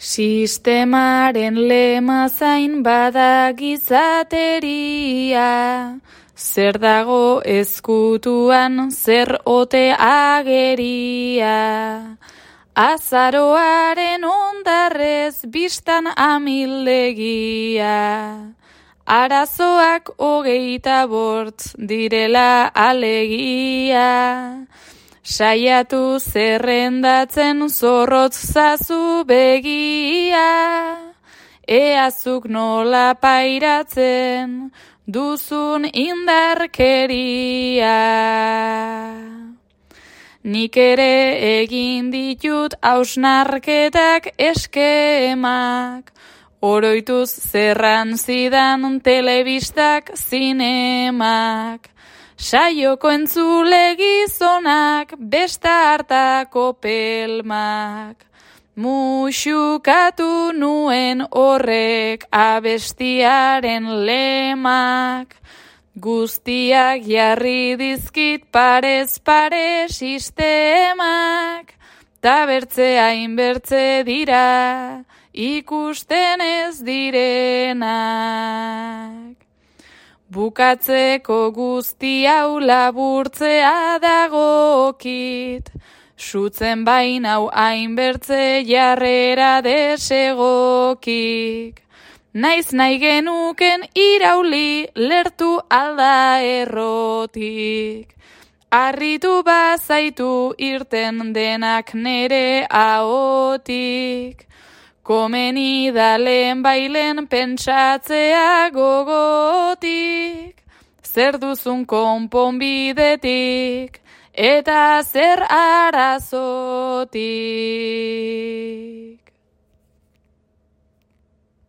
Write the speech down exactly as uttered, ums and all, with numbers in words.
Sistemaren lema zain bada gizateria, zer dago ezkutuan, zer ote ageria. Azaroaren ondarrez bistan amildegia, arazoak hogeita bortz direla alegia. Saiatu zerrendatzen zorrotz zazu begia, eazuk nola pairatzen duzun indarkeria. Nik ere egin ditut hausnarketak eskemak, oroituz zerran zidan telebistak zinemak. Saioko entzule gizonak, besta hartako pelmak. Muxukatu nuen horrek abestiaren lemak. Guztiak jarri dizkit parez pare sistemak. Ta bertze hainbertze dira, ikusten ez direnak. Bukatzeko guzti hau laburtzea dagokit, sutzen bain hau hainbertze jarrera desegokik. Naiz nahi genuken irauli lertu alda errotik. Arritu bazaitu irten denak nere ahotik. Komeni da lehen bailen pentsatzea gogotik, zer duzun konponbidetik, eta zer arazotik.